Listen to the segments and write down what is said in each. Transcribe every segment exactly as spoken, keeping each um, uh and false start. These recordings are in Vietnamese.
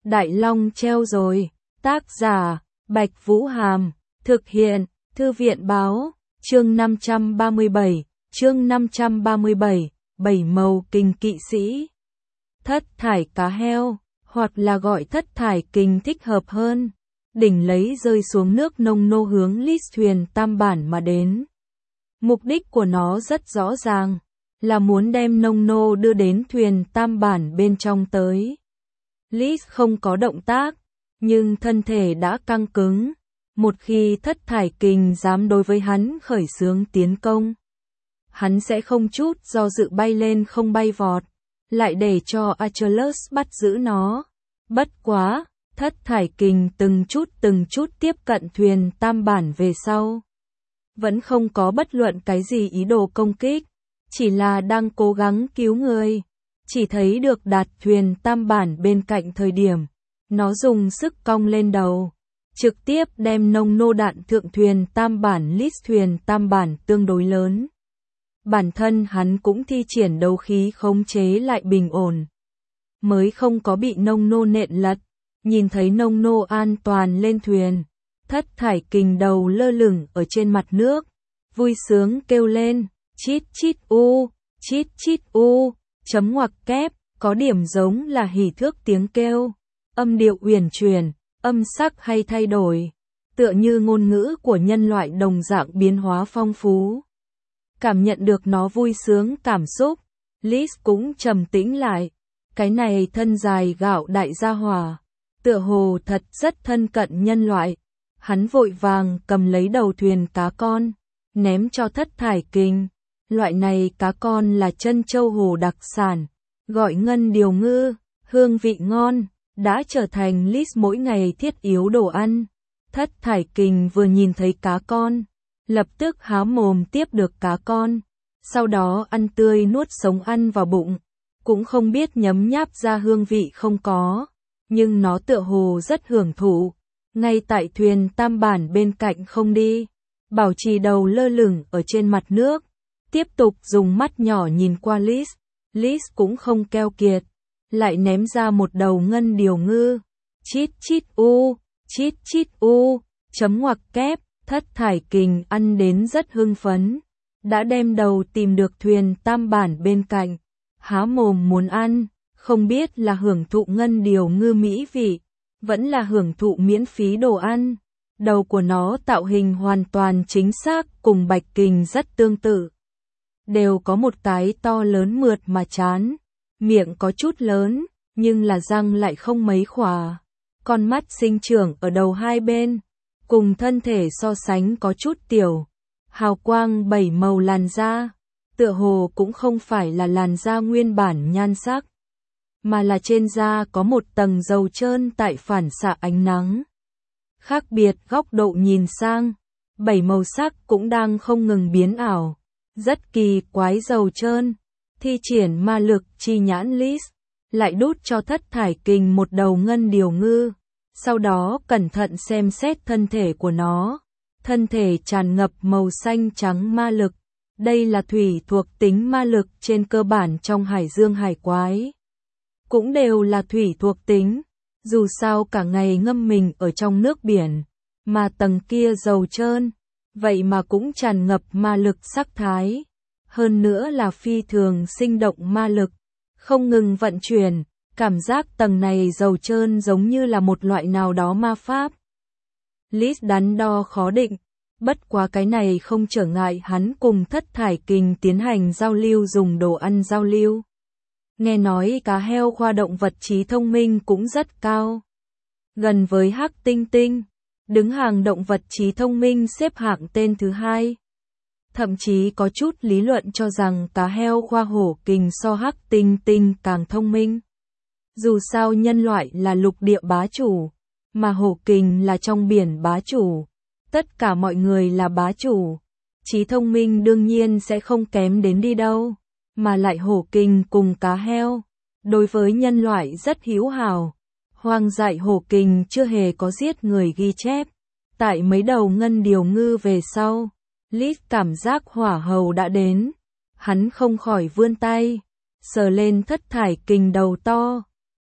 Đại Long treo rồi. Tác giả, Bạch Vũ Hàm. Thực hiện, Thư viện Báo. Chương năm trăm ba mươi bảy. Chương năm trăm ba mươi bảy. Bảy màu kình kỵ sĩ. Thất thải cá heo, hoặc là gọi thất thải kình thích hợp hơn. Đỉnh lấy rơi xuống nước nông nô hướng Lis thuyền tam bản mà đến. Mục đích của nó rất rõ ràng, là muốn đem nông nô đưa đến thuyền tam bản bên trong tới. Lis không có động tác, nhưng thân thể đã căng cứng. Một khi thất thải kình dám đối với hắn khởi xướng tiến công, hắn sẽ không chút do dự bay lên không bay vọt, lại để cho Achilles bắt giữ nó. Bất quá, thất thải kình từng chút từng chút tiếp cận thuyền tam bản về sau. Vẫn không có bất luận cái gì ý đồ công kích, chỉ là đang cố gắng cứu người. Chỉ thấy được đạt thuyền tam bản bên cạnh thời điểm, nó dùng sức cong lên đầu, trực tiếp đem nông nô đạn thượng thuyền tam bản Lis thuyền tam bản tương đối lớn. Bản thân hắn cũng thi triển đấu khí khống chế lại bình ổn, mới không có bị nông nô nện lật. Nhìn thấy nông nô an toàn lên thuyền, thất thải kình đầu lơ lửng ở trên mặt nước, vui sướng kêu lên, chít chít u, chít chít u, chấm ngoặc kép, có điểm giống là hỉ thước tiếng kêu, âm điệu uyển chuyển, âm sắc hay thay đổi, tựa như ngôn ngữ của nhân loại đồng dạng biến hóa phong phú. Cảm nhận được nó vui sướng cảm xúc, Lis cũng trầm tĩnh lại. Cái này thân dài gạo đại gia hỏa, tựa hồ thật rất thân cận nhân loại. Hắn vội vàng cầm lấy đầu thuyền cá con, ném cho thất thải kình. Loại này cá con là chân châu hồ đặc sản, gọi ngân điều ngư, hương vị ngon, đã trở thành Lis mỗi ngày thiết yếu đồ ăn. Thất thải kình vừa nhìn thấy cá con, lập tức há mồm tiếp được cá con, sau đó ăn tươi nuốt sống ăn vào bụng, cũng không biết nhấm nháp ra hương vị không có, nhưng nó tựa hồ rất hưởng thụ. Ngay tại thuyền tam bản bên cạnh không đi, bảo trì đầu lơ lửng ở trên mặt nước, tiếp tục dùng mắt nhỏ nhìn qua Lis. Lis cũng không keo kiệt, lại ném ra một đầu ngân điều ngư. Chít chít u, chít chít u, chấm ngoặc kép, thất thải kình ăn đến rất hưng phấn, đã đem đầu tìm được thuyền tam bản bên cạnh, há mồm muốn ăn, không biết là hưởng thụ ngân điều ngư mỹ vị, vẫn là hưởng thụ miễn phí đồ ăn. Đầu của nó tạo hình hoàn toàn chính xác cùng bạch kình rất tương tự, đều có một cái to lớn mượt mà chán, miệng có chút lớn, nhưng là răng lại không mấy khỏa, con mắt sinh trưởng ở đầu hai bên, cùng thân thể so sánh có chút tiểu, hào quang bảy màu làn da, tựa hồ cũng không phải là làn da nguyên bản nhan sắc, mà là trên da có một tầng dầu trơn tại phản xạ ánh nắng. Khác biệt góc độ nhìn sang, bảy màu sắc cũng đang không ngừng biến ảo, rất kỳ quái dầu trơn. Thi triển ma lực chi nhãn Lis, lại đút cho thất thải kình một đầu ngân điều ngư, sau đó cẩn thận xem xét thân thể của nó. Thân thể tràn ngập màu xanh trắng ma lực, đây là thủy thuộc tính ma lực trên cơ bản trong hải dương hải quái. Cũng đều là thủy thuộc tính, dù sao cả ngày ngâm mình ở trong nước biển, mà tầng kia dầu trơn, vậy mà cũng tràn ngập ma lực sắc thái. Hơn nữa là phi thường sinh động ma lực, không ngừng vận chuyển, cảm giác tầng này dầu trơn giống như là một loại nào đó ma pháp. Lis đắn đo khó định, bất quá cái này không trở ngại hắn cùng thất thải kình tiến hành giao lưu dùng đồ ăn giao lưu. Nghe nói cá heo khoa động vật trí thông minh cũng rất cao, gần với hắc tinh tinh, đứng hàng động vật trí thông minh xếp hạng tên thứ hai. Thậm chí có chút lý luận cho rằng cá heo khoa hổ kình so hắc tinh tinh càng thông minh. Dù sao nhân loại là lục địa bá chủ, mà hổ kình là trong biển bá chủ, tất cả mọi người là bá chủ, trí thông minh đương nhiên sẽ không kém đến đi đâu, mà lại hổ kình cùng cá heo, đối với nhân loại rất hữu hảo. Hoang dại hổ kình chưa hề có giết người ghi chép, tại mấy đầu ngân điều ngư về sau, Lis cảm giác hỏa hầu đã đến, hắn không khỏi vươn tay, sờ lên thất thải kình đầu to,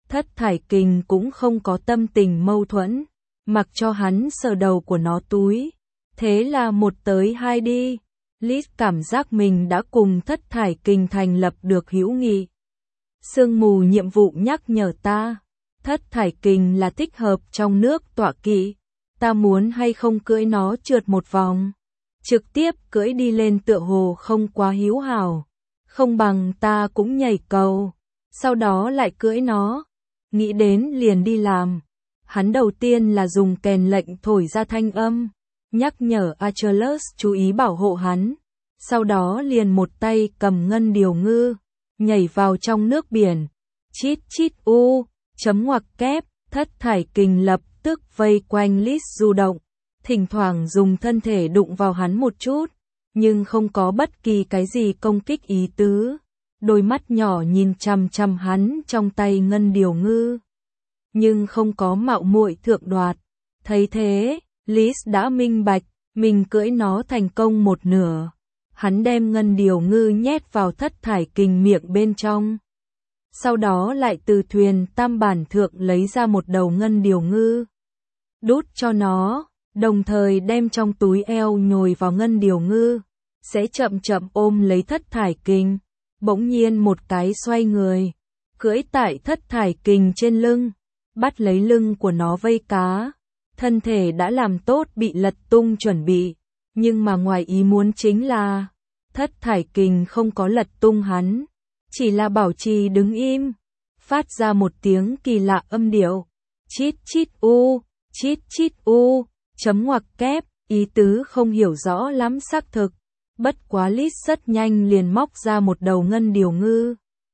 Thất thải kình cũng không có tâm tình mâu thuẫn, mặc cho hắn sờ đầu của nó túi. Thế là một tới hai đi. Lis cảm giác mình đã cùng thất thải kình thành lập được hữu nghị. Sương mù nhiệm vụ nhắc nhở ta, thất thải kình là thích hợp trong nước tọa kỵ. Ta muốn hay không cưỡi nó trượt một vòng. Trực tiếp cưỡi đi lên tựa hồ không quá hữu hảo. Không bằng ta cũng nhảy cầu, sau đó lại cưỡi nó. Nghĩ đến liền đi làm. Hắn đầu tiên là dùng kèn lệnh thổi ra thanh âm, nhắc nhở Achilles chú ý bảo hộ hắn. Sau đó liền một tay cầm ngân điều ngư, nhảy vào trong nước biển. Chít chít u, chấm ngoặc kép, thất thải kình lập tức vây quanh Lis du động. Thỉnh thoảng dùng thân thể đụng vào hắn một chút, nhưng không có bất kỳ cái gì công kích ý tứ. Đôi mắt nhỏ nhìn chằm chằm hắn trong tay ngân điều ngư, nhưng không có mạo muội thượng đoạt. Thấy thế, Lis đã minh bạch, mình cưỡi nó thành công một nửa. Hắn đem ngân điều ngư nhét vào thất thải kình miệng bên trong. Sau đó lại từ thuyền tam bản thượng lấy ra một đầu ngân điều ngư, đút cho nó, đồng thời đem trong túi eo nhồi vào ngân điều ngư, sẽ chậm chậm ôm lấy thất thải kình. Bỗng nhiên một cái xoay người, cưỡi tại thất thải kình trên lưng, bắt lấy lưng của nó vây cá. Thân thể đã làm tốt bị lật tung chuẩn bị, nhưng mà ngoài ý muốn chính là thất thải kình không có lật tung hắn, chỉ là bảo trì đứng im, phát ra một tiếng kỳ lạ âm điệu. Chít chít u, chít chít u, chấm ngoặc kép, ý tứ không hiểu rõ lắm xác thực. Bất quá Lis rất nhanh liền móc ra một đầu ngân điều ngư,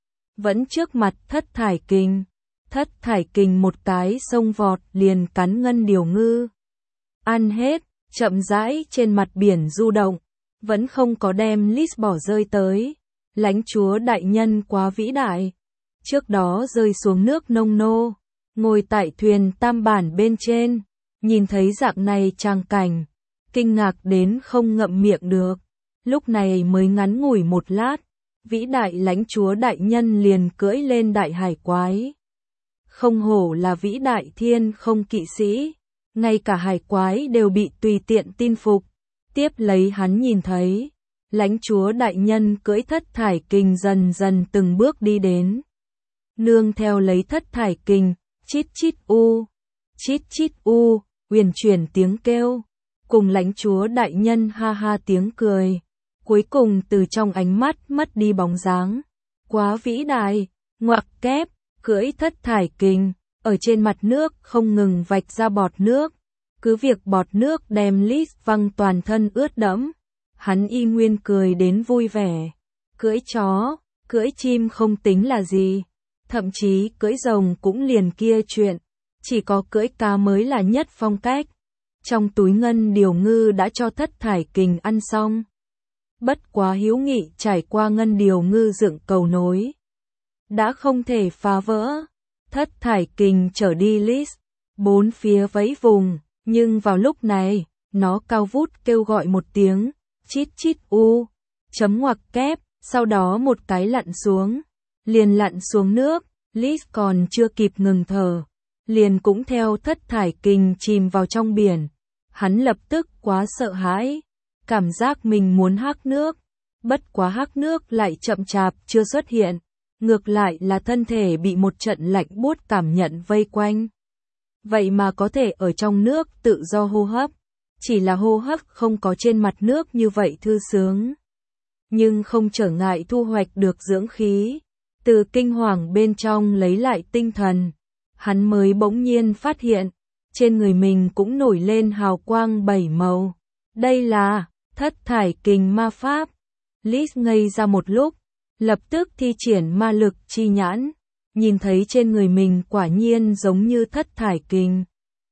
vẫn trước mặt thất thải kình. Thất thải kình một cái xông vọt liền cắn ngân điều ngư, ăn hết, chậm rãi trên mặt biển du động, vẫn không có đem Lis bỏ rơi tới. Lãnh chúa đại nhân quá vĩ đại, trước đó rơi xuống nước nông nô, ngồi tại thuyền tam bản bên trên, nhìn thấy dạng này tràng cảnh, kinh ngạc đến không ngậm miệng được. Lúc này mới ngắn ngủi một lát, vĩ đại lãnh chúa đại nhân liền cưỡi lên đại hải quái. Không hổ là vĩ đại thiên không kỵ sĩ, ngay cả hải quái đều bị tùy tiện tin phục. Tiếp lấy hắn nhìn thấy, lãnh chúa đại nhân cưỡi thất thải kình dần dần từng bước đi đến. Nương theo lấy thất thải kình, chít chít u, chít chít u, uyển chuyển tiếng kêu, cùng lãnh chúa đại nhân ha ha tiếng cười. Cuối cùng từ trong ánh mắt mất đi bóng dáng. Quá vĩ đại, ngoặc kép, cưỡi thất thải kình, ở trên mặt nước không ngừng vạch ra bọt nước. Cứ việc bọt nước đem Lis văng toàn thân ướt đẫm, hắn y nguyên cười đến vui vẻ. Cưỡi chó, cưỡi chim không tính là gì, thậm chí cưỡi rồng cũng liền kia chuyện, chỉ có cưỡi cá mới là nhất phong cách. Trong túi ngân điều ngư đã cho thất thải kình ăn xong. Bất quá hiếu nghị trải qua ngân điều ngư dựng cầu nối, đã không thể phá vỡ. Thất thải kình trở đi Lis, bốn phía vẫy vùng, nhưng vào lúc này, nó cao vút kêu gọi một tiếng, chít chít u, chấm ngoặc kép, sau đó một cái lặn xuống, liền lặn xuống nước. Lis còn chưa kịp ngừng thở, liền cũng theo thất thải kình chìm vào trong biển. Hắn lập tức quá sợ hãi, cảm giác mình muốn hắc nước, bất quá hắc nước lại chậm chạp chưa xuất hiện, ngược lại là thân thể bị một trận lạnh buốt cảm nhận vây quanh. Vậy mà có thể ở trong nước tự do hô hấp, chỉ là hô hấp không có trên mặt nước như vậy thư sướng, nhưng không trở ngại thu hoạch được dưỡng khí, từ kinh hoàng bên trong lấy lại tinh thần. Hắn mới bỗng nhiên phát hiện, trên người mình cũng nổi lên hào quang bảy màu. Đây là thất thải kình ma pháp. Lis ngây ra một lúc, lập tức thi triển ma lực chi nhãn, nhìn thấy trên người mình quả nhiên giống như thất thải kình,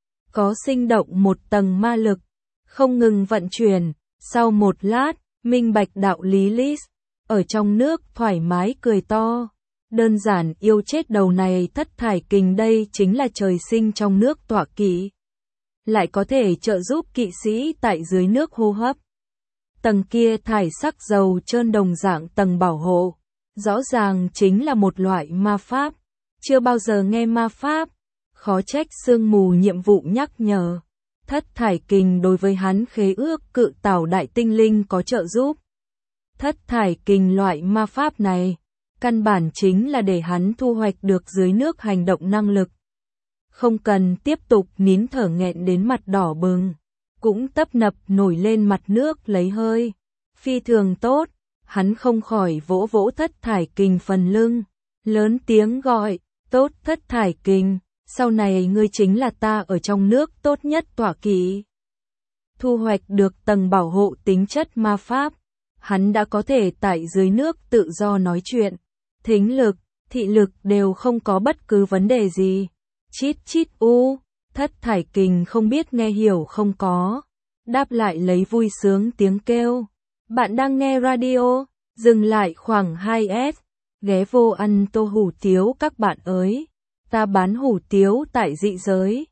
có sinh động một tầng ma lực, không ngừng vận chuyển. Sau một lát, minh bạch đạo lý Lis, ở trong nước thoải mái cười to. Đơn giản yêu chết đầu này thất thải kình đây chính là trời sinh trong nước tọa kỵ, lại có thể trợ giúp kỵ sĩ tại dưới nước hô hấp. Tầng kia thải sắc dầu trơn đồng dạng tầng bảo hộ, rõ ràng chính là một loại ma pháp. chưa bao giờ nghe ma pháp, khó trách sương mù nhiệm vụ nhắc nhở. Thất thải kình đối với hắn khế ước cự tảo đại tinh linh có trợ giúp. Thất thải kình loại ma pháp này, căn bản chính là để hắn thu hoạch được dưới nước hành động năng lực. Không cần tiếp tục nín thở nghẹn đến mặt đỏ bừng, cũng tấp nập nổi lên mặt nước lấy hơi. Phi thường tốt, hắn không khỏi vỗ vỗ thất thải kình phần lưng, lớn tiếng gọi, tốt thất thải kình, sau này ngươi chính là ta ở trong nước tốt nhất tọa kỵ. Thu hoạch được tầng bảo hộ tính chất ma pháp, hắn đã có thể tại dưới nước tự do nói chuyện, thính lực, thị lực đều không có bất cứ vấn đề gì. Chít chít u, thất thải kình không biết nghe hiểu không có, đáp lại lấy vui sướng tiếng kêu. Bạn đang nghe radio, dừng lại khoảng hai S, ghé vô ăn tô hủ tiếu các bạn ơi, ta bán hủ tiếu tại dị giới.